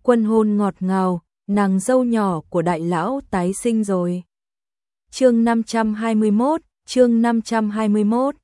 Quân hôn ngọt ngào, nàng dâu nhỏ của đại lão tái sinh rồi. Chương 521.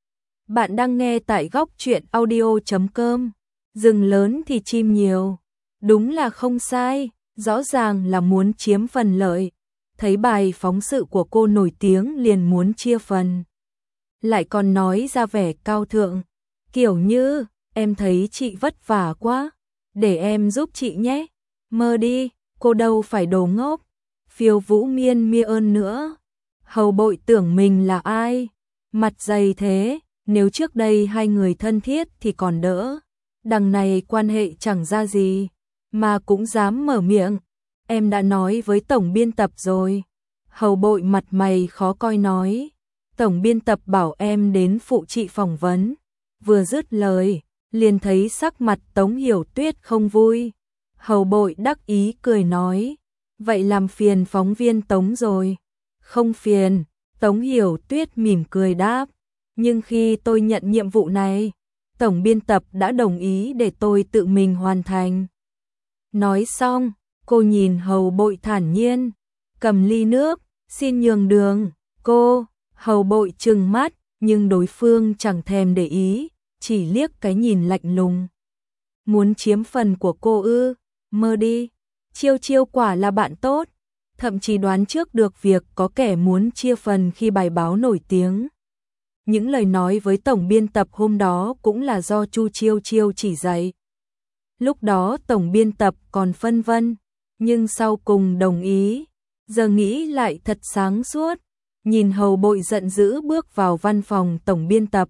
Bạn đang nghe tại góc truyện audio.com. Rừng lớn thì chim nhiều. Đúng là không sai, rõ ràng là muốn chiếm phần lợi. Thấy bài phóng sự của cô nổi tiếng liền muốn chia phần. Lại còn nói ra vẻ cao thượng. Kiểu như, em thấy chị vất vả quá, để em giúp chị nhé. Mơ đi, cô đâu phải đồ ngốc. Phiêu Vũ miên mia ơn nữa. Hầu Bội tưởng mình là ai? Mặt dày thế, nếu trước đây hai người thân thiết thì còn đỡ. Đằng này quan hệ chẳng ra gì, mà cũng dám mở miệng. Em đã nói với tổng biên tập rồi. Hầu Bội mặt mày khó coi nói. Tổng biên tập bảo em đến phụ chị phỏng vấn. Vừa dứt lời, liền thấy sắc mặt Tống Hiểu Tuyết không vui. Hầu Bội đắc ý cười nói. Vậy làm phiền phóng viên Tống rồi. Không phiền, Tống Hiểu Tuyết mỉm cười đáp. Nhưng khi tôi nhận nhiệm vụ này, tổng biên tập đã đồng ý để tôi tự mình hoàn thành. Nói xong, cô nhìn Hầu Bội thản nhiên, cầm ly nước, xin nhường đường. Cô, Hầu Bội trừng mắt, nhưng đối phương chẳng thèm để ý, chỉ liếc cái nhìn lạnh lùng. Muốn chiếm phần của cô ư? Mơ đi. Chiêu Chiêu quả là bạn tốt, thậm chí đoán trước được việc có kẻ muốn chia phần khi bài báo nổi tiếng. Những lời nói với tổng biên tập hôm đó cũng là do Chu Chiêu Chiêu chỉ dạy. Lúc đó tổng biên tập còn phân vân, nhưng sau cùng đồng ý. Giờ nghĩ lại thật sáng suốt. Nhìn Hầu Bội giận dữ bước vào văn phòng tổng biên tập.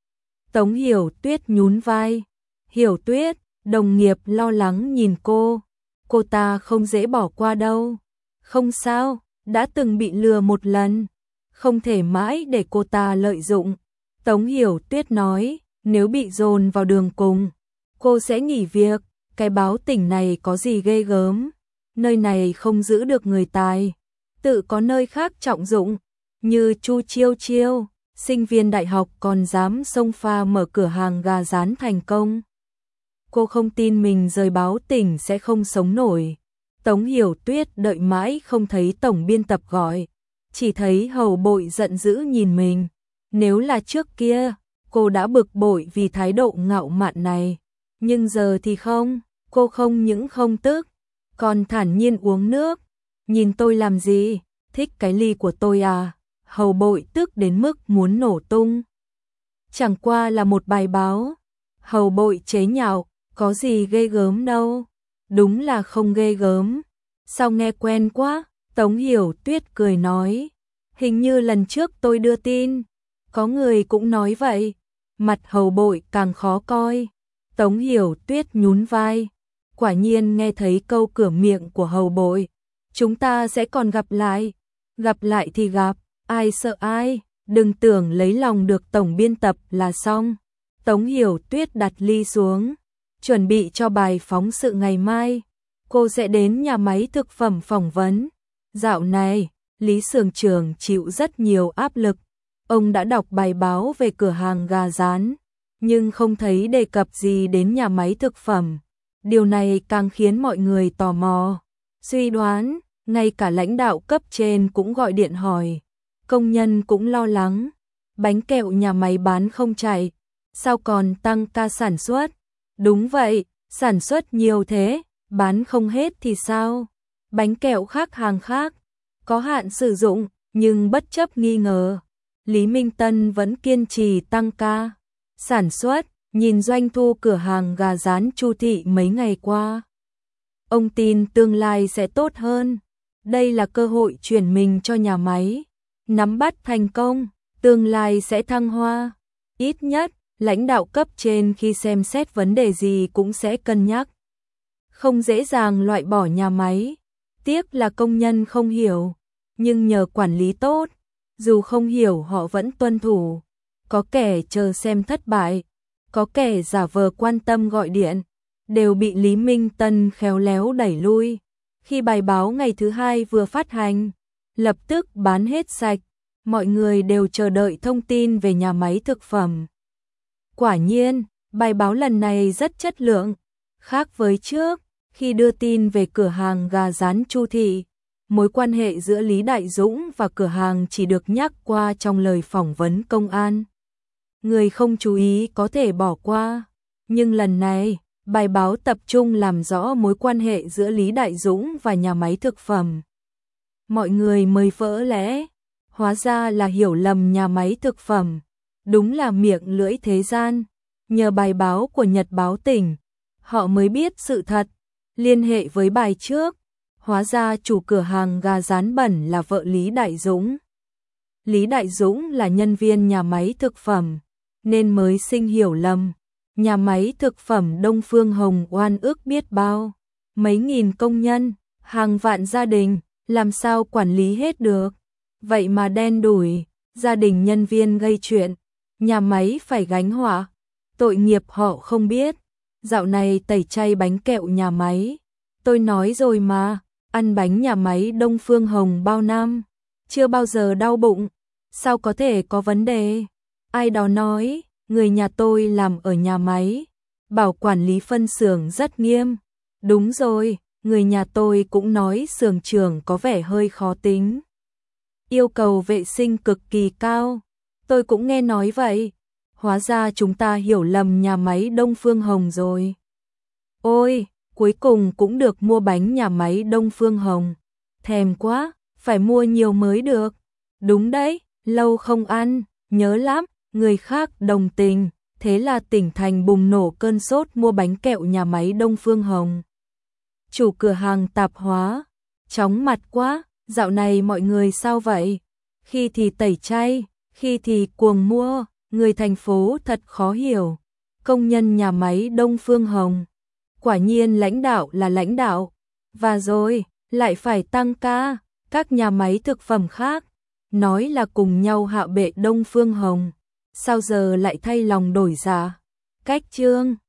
Tống Hiểu Tuyết nhún vai. Hiểu Tuyết, đồng nghiệp lo lắng nhìn cô. Cô ta không dễ bỏ qua đâu. Không sao, đã từng bị lừa một lần. Không thể mãi để cô ta lợi dụng. Tống Hiểu Tuyết nói, nếu bị dồn vào đường cùng, cô sẽ nghỉ việc. Cái báo tỉnh này có gì ghê gớm. Nơi này không giữ được người tài, tự có nơi khác trọng dụng. Như Chu Chiêu Chiêu, sinh viên đại học còn dám xông pha mở cửa hàng gà rán thành công. Cô không tin mình rời báo tỉnh sẽ không sống nổi. Tống Hiểu Tuyết đợi mãi không thấy tổng biên tập gọi, chỉ thấy Hầu Bội giận dữ nhìn mình. Nếu là trước kia, cô đã bực bội vì thái độ ngạo mạn này, nhưng giờ thì không, cô không những không tức, còn thản nhiên uống nước. Nhìn tôi làm gì, thích cái ly của tôi à? Hầu Bội tức đến mức muốn nổ tung. Chẳng qua là một bài báo. Hầu Bội chế nhạo, có gì ghê gớm đâu. Đúng là không ghê gớm. Sao nghe quen quá? Tống Hiểu Tuyết cười nói. Hình như lần trước tôi đưa tin, có người cũng nói vậy. Mặt Hầu Bội càng khó coi. Tống Hiểu Tuyết nhún vai. Quả nhiên nghe thấy câu cửa miệng của Hầu Bội. Chúng ta sẽ còn gặp lại. Gặp lại thì gặp, ai sợ ai. Đừng tưởng lấy lòng được tổng biên tập là xong. Tống Hiểu Tuyết đặt ly xuống, chuẩn bị cho bài phóng sự ngày mai. Cô sẽ đến nhà máy thực phẩm phỏng vấn. Dạo này, Lý Xưởng Trưởng chịu rất nhiều áp lực. Ông đã đọc bài báo về cửa hàng gà rán, nhưng không thấy đề cập gì đến nhà máy thực phẩm. Điều này càng khiến mọi người tò mò, suy đoán, ngay cả lãnh đạo cấp trên cũng gọi điện hỏi. Công nhân cũng lo lắng, bánh kẹo nhà máy bán không chạy, sao còn tăng ca sản xuất? Đúng vậy, sản xuất nhiều thế, bán không hết thì sao? Bánh kẹo khác hàng khác, có hạn sử dụng, nhưng bất chấp nghi ngờ, Lý Minh Tân vẫn kiên trì tăng ca sản xuất. Nhìn doanh thu cửa hàng gà rán Chu thị mấy ngày qua, ông tin tương lai sẽ tốt hơn. Đây là cơ hội chuyển mình cho nhà máy. Nắm bắt thành công, tương lai sẽ thăng hoa. Ít nhất, lãnh đạo cấp trên khi xem xét vấn đề gì cũng sẽ cân nhắc. Không dễ dàng loại bỏ nhà máy. Tiếc là công nhân không hiểu, nhưng nhờ quản lý tốt, dù không hiểu họ vẫn tuân thủ. Có kẻ chờ xem thất bại, có kẻ giả vờ quan tâm gọi điện, đều bị Lý Minh Tân khéo léo đẩy lui. Khi bài báo ngày thứ hai vừa phát hành, lập tức bán hết sạch, mọi người đều chờ đợi thông tin về nhà máy thực phẩm. Quả nhiên, bài báo lần này rất chất lượng, khác với trước, Khi đưa tin về cửa hàng gà rán Chu Thị, mối quan hệ giữa Lý Đại Dũng và cửa hàng chỉ được nhắc qua trong lời phỏng vấn công an. Người không chú ý có thể bỏ qua, nhưng lần này, bài báo tập trung làm rõ mối quan hệ giữa Lý Đại Dũng và nhà máy thực phẩm. Mọi người mới vỡ lẽ, hóa ra là hiểu lầm nhà máy thực phẩm, đúng là miệng lưỡi thế gian. Nhờ bài báo của Nhật báo tỉnh, họ mới biết sự thật, liên hệ với bài trước, hóa ra chủ cửa hàng gà rán bẩn là vợ Lý Đại Dũng. Lý Đại Dũng là nhân viên nhà máy thực phẩm, nên mới sinh hiểu lầm. Nhà máy thực phẩm Đông Phương Hồng oan ức biết bao, mấy nghìn công nhân, hàng vạn gia đình, làm sao quản lý hết được. Vậy mà đen đủi, gia đình nhân viên gây chuyện, nhà máy phải gánh họa, tội nghiệp họ không biết. Dạo này tẩy chay bánh kẹo nhà máy, tôi nói rồi mà, ăn bánh nhà máy Đông Phương Hồng bao năm, chưa bao giờ đau bụng, sao có thể có vấn đề. Ai đó nói, người nhà tôi làm ở nhà máy, bảo quản lý phân xưởng rất nghiêm. Đúng rồi, người nhà tôi cũng nói xưởng trưởng có vẻ hơi khó tính, yêu cầu vệ sinh cực kỳ cao. Tôi cũng nghe nói vậy, hóa ra chúng ta hiểu lầm nhà máy Đông Phương Hồng rồi. Ôi, cuối cùng cũng được mua bánh nhà máy Đông Phương Hồng. Thèm quá, phải mua nhiều mới được. Đúng đấy, lâu không ăn, nhớ lắm, người khác đồng tình, thế là tỉnh thành bùng nổ cơn sốt mua bánh kẹo nhà máy Đông Phương Hồng. Chủ cửa hàng tạp hóa, chóng mặt quá, dạo này mọi người sao vậy? Khi thì tẩy chay, khi thì cuồng mua, người thành phố thật khó hiểu. Công nhân nhà máy Đông Phương Hồng, quả nhiên lãnh đạo là lãnh đạo, và rồi, lại phải tăng ca, các nhà máy thực phẩm khác, nói là cùng nhau hạ bệ Đông Phương Hồng, sao giờ lại thay lòng đổi dạ. Cách chương